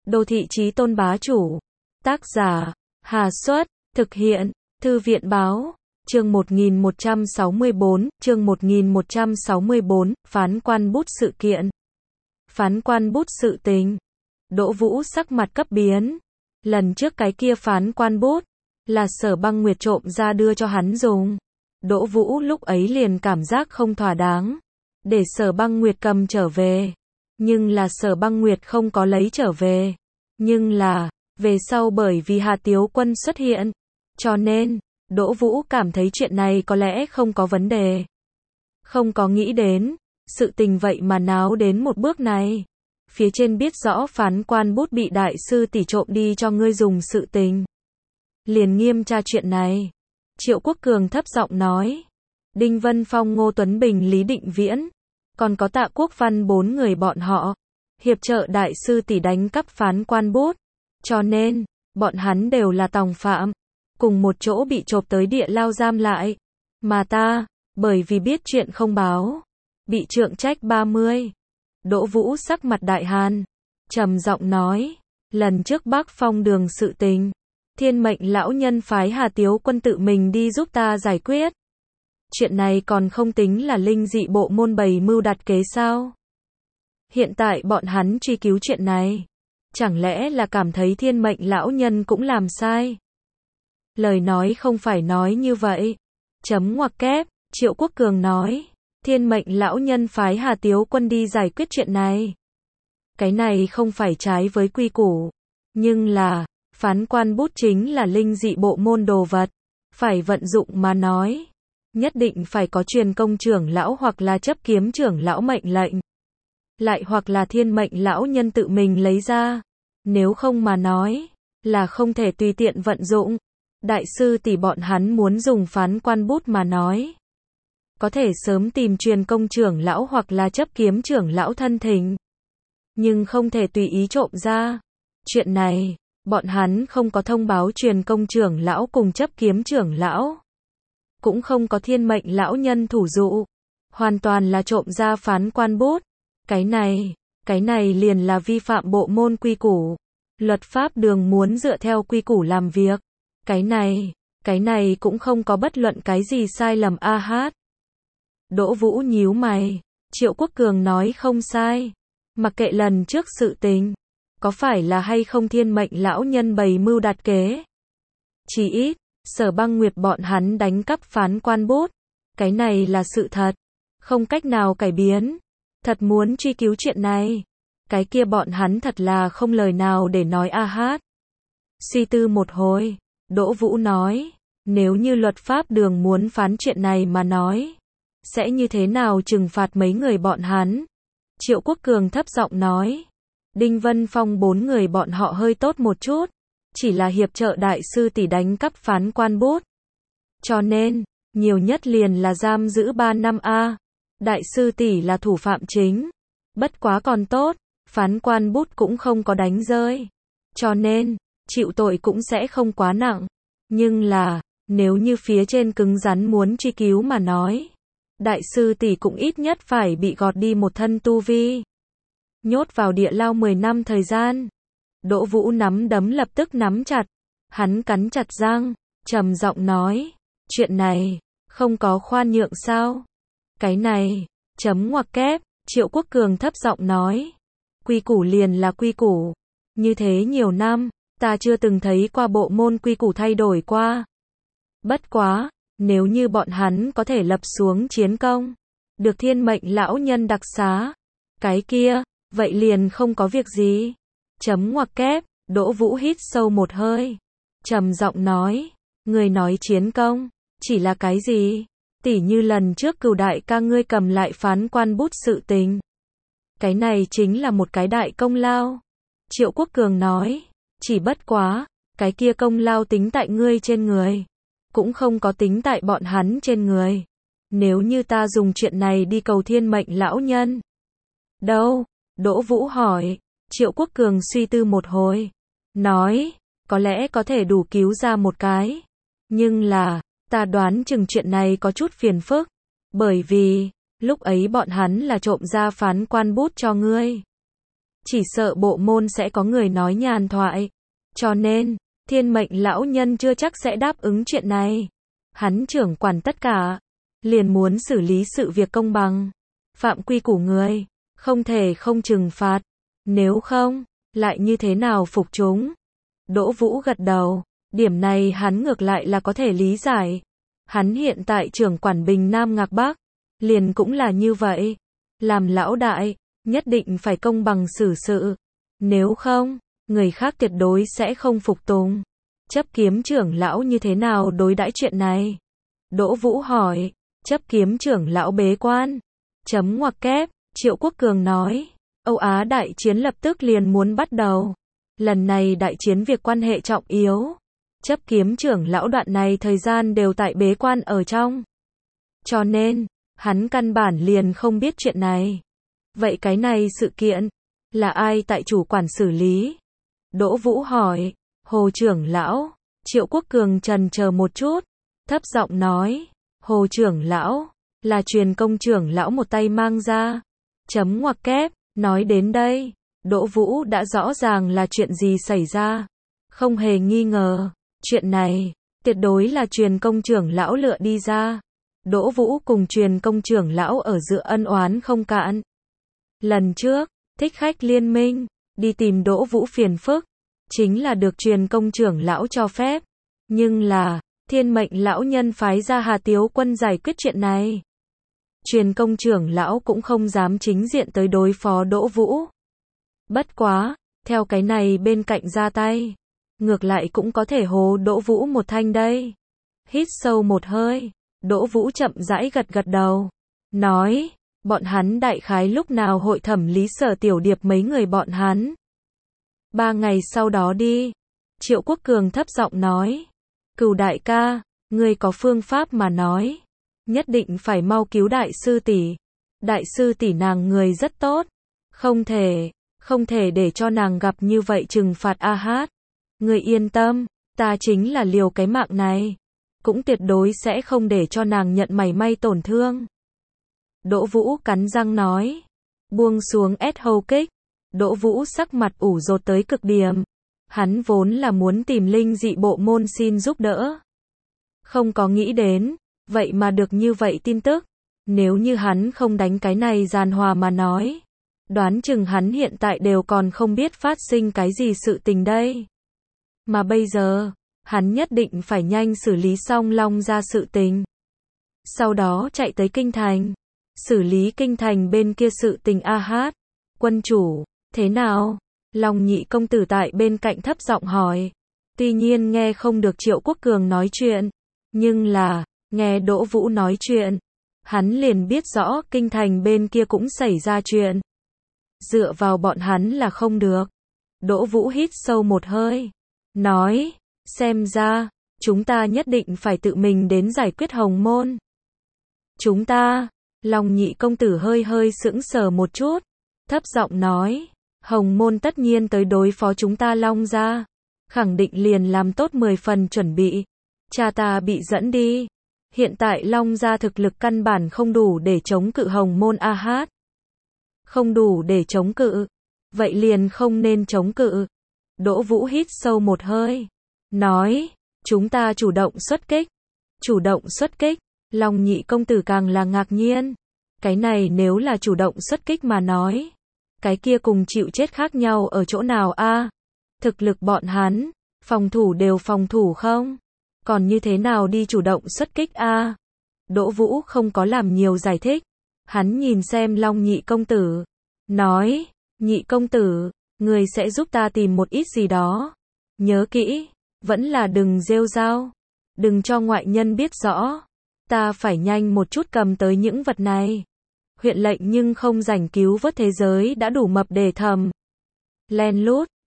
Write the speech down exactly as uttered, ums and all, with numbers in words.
Đô thị chí tôn bá chủ. Tác giả, Hà Xuất, thực hiện, Thư viện Báo. Chương một nghìn một trăm sáu mươi bốn, chương một nghìn một trăm sáu mươi bốn, phán quan bút sự kiện. Phán quan bút sự tình. Đỗ Vũ sắc mặt cấp biến. Lần trước cái kia phán quan bút, là Sở Băng Nguyệt trộm ra đưa cho hắn dùng. Đỗ Vũ lúc ấy liền cảm giác không thỏa đáng. Để Sở Băng Nguyệt cầm trở về. Nhưng là Sở Băng Nguyệt không có lấy trở về. Nhưng là, về sau bởi vì Hà Tiếu Quân xuất hiện. Cho nên, Đỗ Vũ cảm thấy chuyện này có lẽ không có vấn đề. Không có nghĩ đến, sự tình vậy mà náo đến một bước này. Phía trên biết rõ phán quan bút bị đại sư tỷ trộm đi cho ngươi dùng sự tình. Liền nghiêm tra chuyện này. Triệu Quốc Cường thấp giọng nói. Đinh Vân Phong, Ngô Tuấn Bình, Lý Định Viễn. Còn có Tạ Quốc Văn bốn người bọn họ. Hiệp trợ đại sư tỷ đánh cắp phán quan bút. Cho nên, bọn hắn đều là tòng phạm. Cùng một chỗ bị chộp tới địa lao giam lại. Mà ta, bởi vì biết chuyện không báo. Bị trượng trách ba mươi. Đỗ Vũ sắc mặt đại hàn. Trầm giọng nói. Lần trước Bắc Phong đường sự tình. Thiên mệnh lão nhân phái Hà Tiếu Quân tự mình đi giúp ta giải quyết. Chuyện này còn không tính là linh dị bộ môn bày mưu đặt kế sao? Hiện tại bọn hắn truy cứu chuyện này. Chẳng lẽ là cảm thấy thiên mệnh lão nhân cũng làm sai? Lời nói không phải nói như vậy. Chấm ngoặc kép, Triệu Quốc Cường nói. Thiên mệnh lão nhân phái Hà Tiếu Quân đi giải quyết chuyện này. Cái này không phải trái với quy củ. Nhưng là, phán quan bút chính là linh dị bộ môn đồ vật. Phải vận dụng mà nói. Nhất định phải có truyền công trưởng lão hoặc là chấp kiếm trưởng lão mệnh lệnh. Lại hoặc là thiên mệnh lão nhân tự mình lấy ra. Nếu không mà nói, là không thể tùy tiện vận dụng. Đại sư tỷ bọn hắn muốn dùng phán quan bút mà nói. Có thể sớm tìm truyền công trưởng lão hoặc là chấp kiếm trưởng lão thân thỉnh. Nhưng không thể tùy ý trộm ra. Chuyện này, bọn hắn không có thông báo truyền công trưởng lão cùng chấp kiếm trưởng lão. Cũng không có thiên mệnh lão nhân thủ dụ. Hoàn toàn là trộm ra phán quan bút. Cái này, cái này liền là vi phạm bộ môn quy củ. Luật pháp đường muốn dựa theo quy củ làm việc. Cái này, cái này cũng không có bất luận cái gì sai lầm a hát. Đỗ Vũ nhíu mày. Triệu Quốc Cường nói không sai. Mặc kệ lần trước sự tình. Có phải là hay không thiên mệnh lão nhân bày mưu đặt kế. Chỉ ít, Sở Băng Nguyệt bọn hắn đánh cắp phán quan bút. Cái này là sự thật. Không cách nào cải biến. Thật muốn truy cứu chuyện này. Cái kia bọn hắn thật là không lời nào để nói a hát. Suy tư một hồi. Đỗ Vũ nói. Nếu như luật pháp đường muốn phán chuyện này mà nói. Sẽ như thế nào trừng phạt mấy người bọn hắn? Triệu Quốc Cường thấp giọng nói. Đinh Vân Phong bốn người bọn họ hơi tốt một chút. Chỉ là hiệp trợ đại sư tỷ đánh cắp phán quan bút. Cho nên, nhiều nhất liền là giam giữ ba năm a. Đại sư tỷ là thủ phạm chính. Bất quá còn tốt, phán quan bút cũng không có đánh rơi. Cho nên, chịu tội cũng sẽ không quá nặng. Nhưng là, nếu như phía trên cứng rắn muốn truy cứu mà nói. Đại sư tỷ cũng ít nhất phải bị gọt đi một thân tu vi. Nhốt vào địa lao mười năm thời gian. Đỗ Vũ nắm đấm lập tức nắm chặt. Hắn cắn chặt răng, trầm giọng nói. Chuyện này, không có khoan nhượng sao? Cái này, chấm ngoặc kép, Triệu Quốc Cường thấp giọng nói. Quy củ liền là quy củ. Như thế nhiều năm, ta chưa từng thấy qua bộ môn quy củ thay đổi qua. Bất quá, nếu như bọn hắn có thể lập xuống chiến công. Được thiên mệnh lão nhân đặc xá. Cái kia, vậy liền không có việc gì. Chấm ngoặc kép, Đỗ Vũ hít sâu một hơi. Trầm giọng nói. Người nói chiến công, chỉ là cái gì? Tỉ như lần trước Cửu đại ca ngươi cầm lại phán quan bút sự tình. Cái này chính là một cái đại công lao. Triệu Quốc Cường nói. Chỉ bất quá, cái kia công lao tính tại ngươi trên người. Cũng không có tính tại bọn hắn trên người. Nếu như ta dùng chuyện này đi cầu thiên mệnh lão nhân. Đâu? Đỗ Vũ hỏi. Triệu Quốc Cường suy tư một hồi. Nói. Có lẽ có thể đủ cứu ra một cái. Nhưng là, ta đoán chừng chuyện này có chút phiền phức. Bởi vì, lúc ấy bọn hắn là trộm ra phán quan bút cho ngươi. chỉ sợ bộ môn sẽ có người nói nhàn thoại. Cho nên, Thiên Mệnh lão nhân chưa chắc sẽ đáp ứng chuyện này. Hắn trưởng quản tất cả, liền muốn xử lý sự việc công bằng. Phạm quy củ người, không thể không trừng phạt. Nếu không, lại như thế nào phục chúng? Đỗ Vũ gật đầu, điểm này hắn ngược lại là có thể lý giải. Hắn hiện tại trưởng quản Bình Nam Ngạc Bắc, liền cũng là như vậy. Làm lão đại, nhất định phải công bằng xử sự. Nếu không, người khác tuyệt đối sẽ không phục tùng. Chấp kiếm trưởng lão như thế nào đối đãi chuyện này? Đỗ Vũ hỏi, chấp kiếm trưởng lão bế quan. Chấm ngoặc kép, Triệu Quốc Cường nói, Âu Á đại chiến lập tức liền muốn bắt đầu. Lần này đại chiến việc quan hệ trọng yếu. Chấp kiếm trưởng lão đoạn này thời gian đều tại bế quan ở trong. Cho nên, hắn căn bản liền không biết chuyện này. Vậy cái này sự kiện, là ai tại chủ quản xử lý? Đỗ Vũ hỏi, Hồ trưởng lão. Triệu Quốc Cường trần chờ một chút, thấp giọng nói, Hồ trưởng lão, là truyền công trưởng lão một tay mang ra. Chấm ngoặc kép, nói đến đây, Đỗ Vũ đã rõ ràng là chuyện gì xảy ra. Không hề nghi ngờ, chuyện này, tuyệt đối là truyền công trưởng lão lựa đi ra. Đỗ Vũ cùng truyền công trưởng lão ở giữa ân oán không cạn. Lần trước, Thích Khách Liên Minh, đi tìm Đỗ Vũ phiền phức, chính là được truyền công trưởng lão cho phép. Nhưng là, Thiên Mệnh lão nhân phái ra Hà Tiếu Quân giải quyết chuyện này. Truyền công trưởng lão cũng không dám chính diện tới đối phó Đỗ Vũ. Bất quá, theo cái này bên cạnh ra tay, ngược lại cũng có thể hố Đỗ Vũ một thanh đây. Hít sâu một hơi, Đỗ Vũ chậm rãi gật gật đầu, nói, bọn hắn đại khái lúc nào hội thẩm lý Sở Tiểu Điệp mấy người bọn hắn. Ba ngày sau đó đi. Triệu Quốc Cường thấp giọng nói, Cửu đại ca, ngươi có phương pháp mà nói. Nhất định phải mau cứu đại sư tỷ. Đại sư tỷ nàng người rất tốt. Không thể, không thể để cho nàng gặp như vậy trừng phạt a hát. Ngươi yên tâm, ta chính là liều cái mạng này. Cũng tuyệt đối sẽ không để cho nàng nhận mảy may tổn thương. Đỗ Vũ cắn răng nói. Buông xuống ét hầu kích. Đỗ Vũ sắc mặt ủ rột tới cực điểm. Hắn vốn là muốn tìm linh dị bộ môn xin giúp đỡ. Không có nghĩ đến, vậy mà được như vậy tin tức. Nếu như hắn không đánh cái này giàn hòa mà nói, đoán chừng hắn hiện tại đều còn không biết phát sinh cái gì sự tình đây. Mà bây giờ, hắn nhất định phải nhanh xử lý xong Long ra sự tình. Sau đó chạy tới Kinh Thành, xử lý Kinh Thành bên kia sự tình a hát. Quân chủ, thế nào? Long nhị công tử tại bên cạnh thấp giọng hỏi. Tuy nhiên nghe không được Triệu Quốc Cường nói chuyện, nhưng là, nghe Đỗ Vũ nói chuyện, hắn liền biết rõ Kinh Thành bên kia cũng xảy ra chuyện. Dựa vào bọn hắn là không được. Đỗ Vũ hít sâu một hơi, nói, xem ra, chúng ta nhất định phải tự mình đến giải quyết Hồng Môn. Chúng ta, Long nhị công tử hơi hơi sững sờ một chút, thấp giọng nói, Hồng Môn tất nhiên tới đối phó chúng ta Long gia, khẳng định liền làm tốt mười phần chuẩn bị. Cha ta bị dẫn đi. Hiện tại Long gia thực lực căn bản không đủ để chống cự Hồng Môn a hát. Không đủ để chống cự. Vậy liền không nên chống cự. Đỗ Vũ hít sâu một hơi, nói, chúng ta chủ động xuất kích. Chủ động xuất kích. Long nhị công tử càng là ngạc nhiên. Cái này nếu là chủ động xuất kích mà nói, cái kia cùng chịu chết khác nhau ở chỗ nào a? Thực lực bọn hắn, phòng thủ đều phòng thủ không? Còn như thế nào đi chủ động xuất kích a? Đỗ Vũ không có làm nhiều giải thích. Hắn nhìn xem Long nhị công tử, nói, nhị công tử, người sẽ giúp ta tìm một ít gì đó. Nhớ kỹ, vẫn là đừng rêu rao, đừng cho ngoại nhân biết rõ. Ta phải nhanh một chút cầm tới những vật này. Huyện lệnh nhưng không rảnh cứu vớt thế giới đã đủ mập để thầm. Len lút,